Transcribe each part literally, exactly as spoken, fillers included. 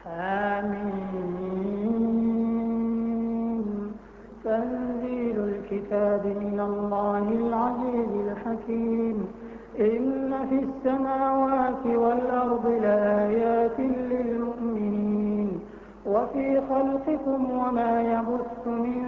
آمين. تنزيل الكتاب من الله العزيز الحكيم. إن في السماوات والأرض لآيات للمؤمنين وفي خلقكم وما يبث من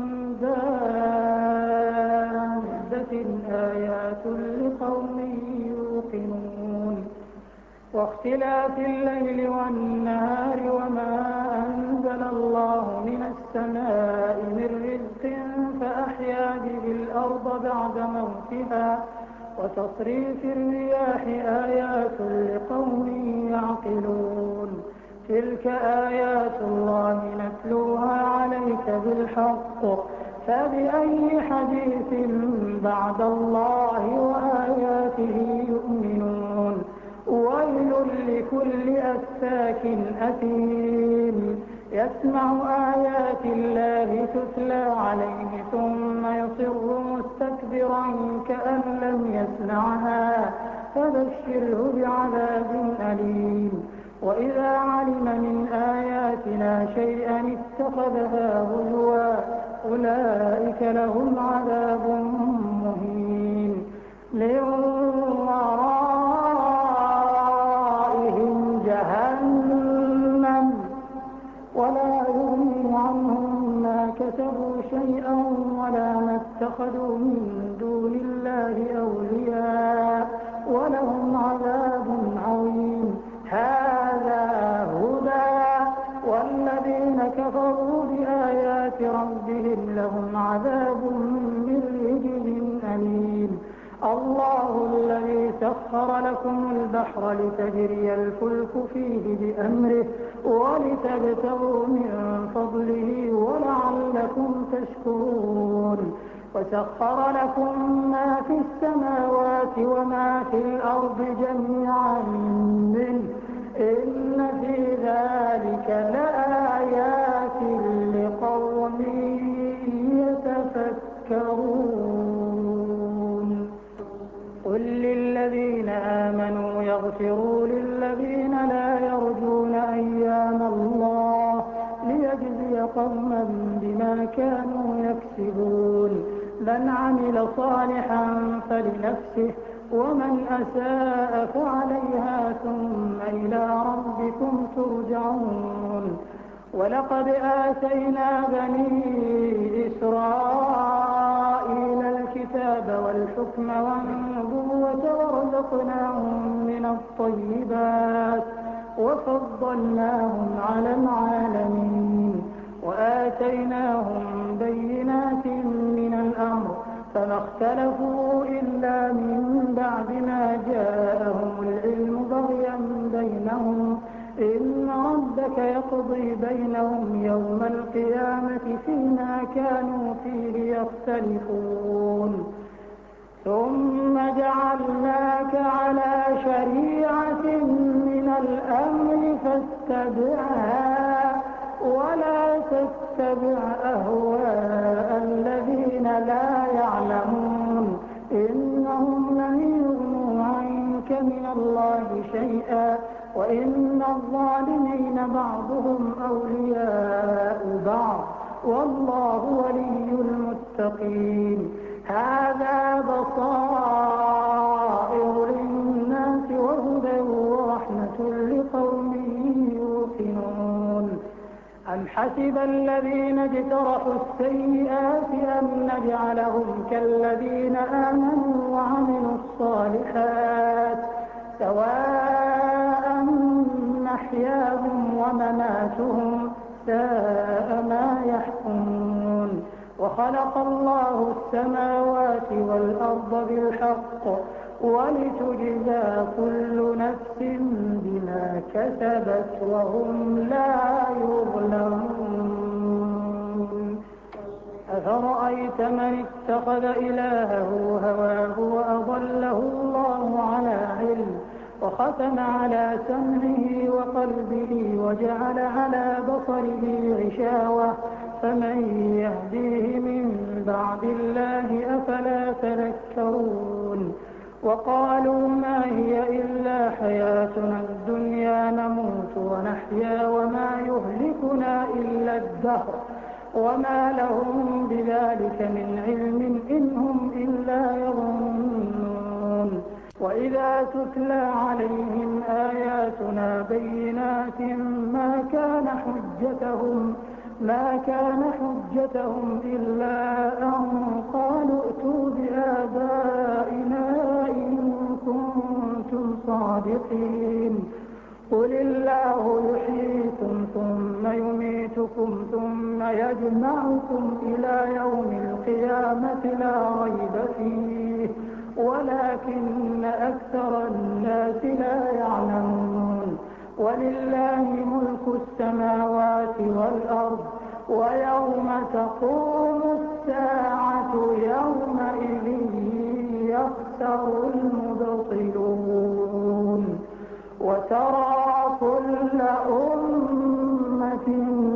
دابة آيات لقوم يوقنون. واختلاف الليل والنهار وما أنزل الله من السماء من رزق فأحيا به الأرض بعد موتها وتصريف الرياح آيات لقوم يعقلون. تلك آيات الله نتلوها عليك بالحق فبأي حديث بعد الله وآياته يؤمنون. ويل لكل أفاك أثيم يسمع آيات الله تتلى عليه ثم يصر مستكبرا كأن لم يسمعها فبشره بعذاب أليم. وإذا علم من آياتنا شيئا اتخذها هزوا أولئك لهم عذاب مهين. من ورائهم جهنم ولا يغني عنهم ما كسبوا شيئا ولا ما اتخذوا من دون الله أولياء ولهم عذاب عظيم. هذا هدى والذين كفروا بآيات ربهم لهم عذاب من رجز أليم. الله الذي سخر لكم البحر لتجري الفلك فيه بأمره ولتبتغوا من فضله ولعلكم تشكرون. وسخر لكم ما في السماوات وما في الأرض جميعا منه إن في ذلك لآيات لقوم يتفكرون. قل للذين آمنوا يغفروا للذين لا يرجون أيام الله ليجزي قوما بما كانوا يكسبون. من عمل صالحا فلنفسه ومن أساء فعليها ثم إلى ربكم ترجعون. ولقد آتينا بني إسرائيل الكتاب والحكم والنبوة ورزقناهم من الطيبات وفضلناهم على العالمين وآتيناهم بينات من الأمر فما اختلفوا إلا من بعد ما جاءهم العلم بغيا بينهم إن ربك يقضي بينهم يوم القيامة فيما كانوا فيه يختلفون. ثم جعلناك على شريعة من الأمر فاتبعها ولا تتبع أهواء الذين لا يعلمون إنهم لن يغنوا عنك من الله شيئا وإن الظالمين بعضهم أولياء بعض والله ولي المتقين. هذا بصائر للناس وهدى ورحمة لقوم يوقنون. أم حسب الذين اجترحوا السيئات أن نجعلهم كالذين آمنوا وعملوا الصالحات سواء محياهم ومماتهم ساء ما يحكمون. وخلق الله السماوات والأرض بالحق ولتجزى كل نفس بما كسبت وهم لا يظلمون. أفرأيت من اتخذ إلهه هواه وأضله الله على علم وختم على سمعه وقلبه وجعل على بصره غشاوة فمن يهديه من بعد الله أفلا تذكرون. وقالوا ما هي إلا حياتنا الدنيا نموت ونحيا وما يهلكنا إلا الدهر وما لهم بذلك من علم إن هم إلا يظنون. وإذا تتلى عليهم آياتنا بينات ما كان حجتهم ما كان حجتهم إلا أن قالوا ائتوا بآبائنا إن كنتم صادقين. قل الله يحييكم ثم يميتكم ثم يجمعكم إلى يوم القيامة لا ريب فيه ولكن أكثر الناس لا يعلمون. ولله ملك السماوات والأرض ويوم تقوم الساعة يومئذ يخسر المبطلون. وترى كل أمة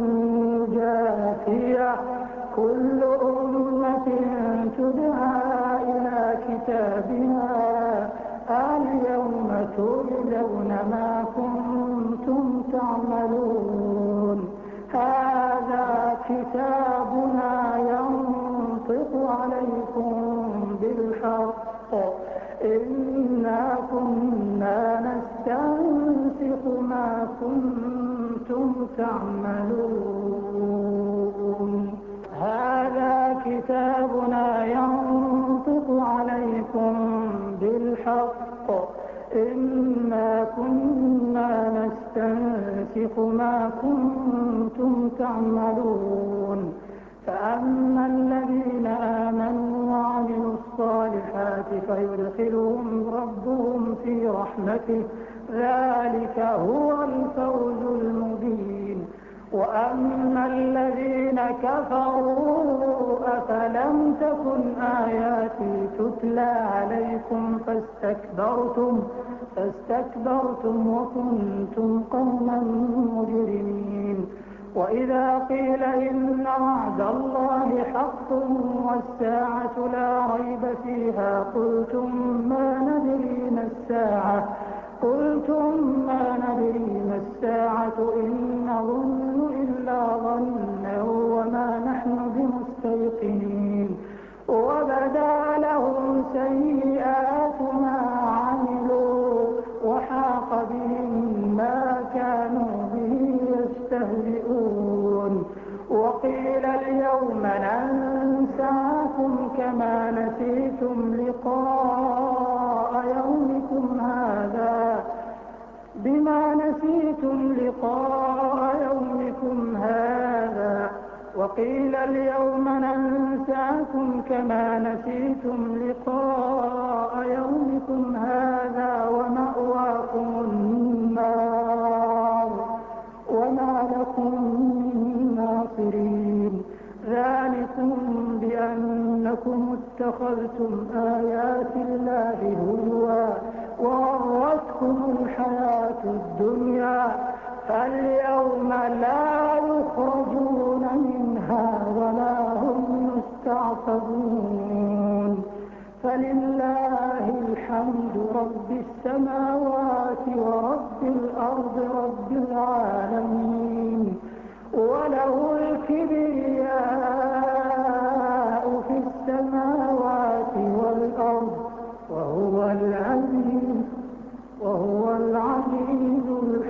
جاثية كل أمة تدعى إلى كتابها اليوم تجزون ما كنتم تعملون. هذا كتابنا ينطق عليكم بالحق إنا كنا نستنسخ ما كنتم تعملون. هذا كتابنا ينطق عليكم بالحق إنا كنا نستنسخ ما كنتم تعملون. فأما الذين آمنوا وعملوا الصالحات فيدخلهم ربهم في رحمته ذلك هو الفوز المبين. وأما الذين كفروا أفلم تكن آياتي تتلى عليكم فاستكبرتم فاستكبرتم وكنتم قوما مجرمين. وإذا قيل إن وعد الله حق والساعة لا ريب فيها قلتم ما ندري ما الساعة قلتم ما ندري ما الساعة إن نظن إلا ظنا وما نحن بمستيقنين. وبدا لهم سيئات ما عملوا وحاق بهم ما كانوا به يستهزئون. وقيل اليوم ننساكم كما نسيتم لقاء يومكم هذا بما نسيتم لقاء يومكم هذا وقيل اليوم ننساكم كما نسيتم لقاء يومكم هذا ومأواكم النار وما لكم من ناصرين. ذلكم بأنكم اتخذتم آيات الله هزوا وغرتكم الحياة الدنيا فاليوم لا يخرجون منها ولا هم يستعتبون. فلله الحمد رب السماوات ورب الأرض رب العالمين وله الكبرياء في السماوات والأرض وهو العزيز وهو العزيز